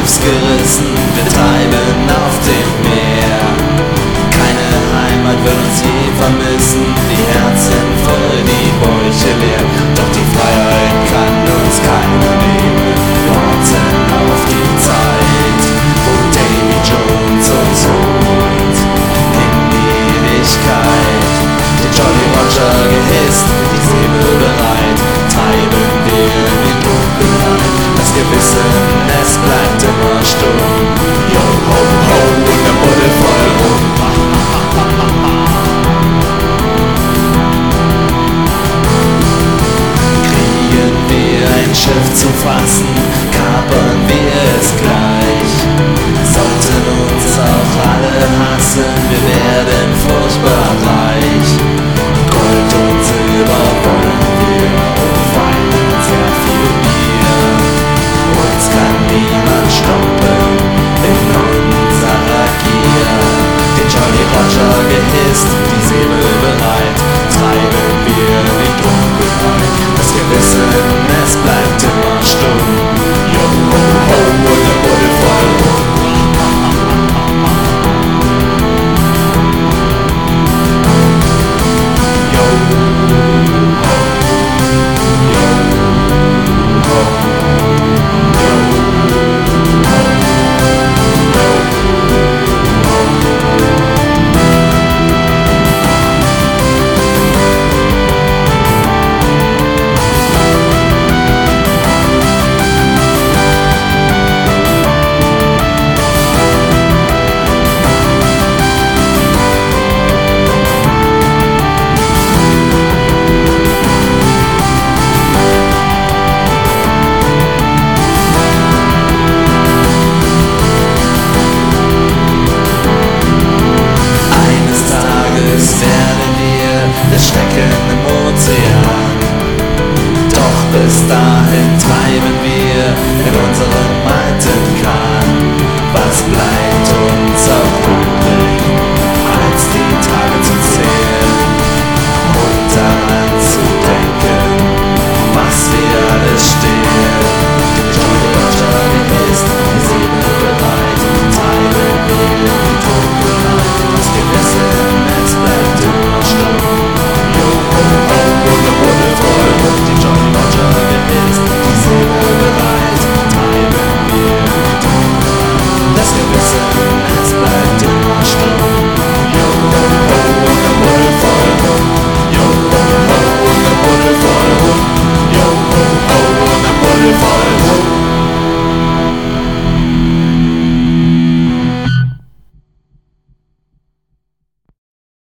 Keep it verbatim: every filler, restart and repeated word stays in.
Schiffs gerissen, wir treiben auf dem Meer. Keine Heimat wird uns je vermissen, die Herzen voll, die Bäuche leer. Doch die Freiheit kann uns keiner nehmen, wir warten auf die Zeit, wo Davy Jones uns holt in die Ewigkeit. Den Jolly Roger gehisst, die Segel bereit, treiben wir in die Dunkelheit. Das Gewissen, es bleibt immer stumm. Yo, ho, ho, und der Buddel voll rum. Kriegen wir ein Schiff zu fassen, kapern wir es gleich. Sollten uns auch alle hassen, wir werden furchtbar reich. Gold und Silber wollen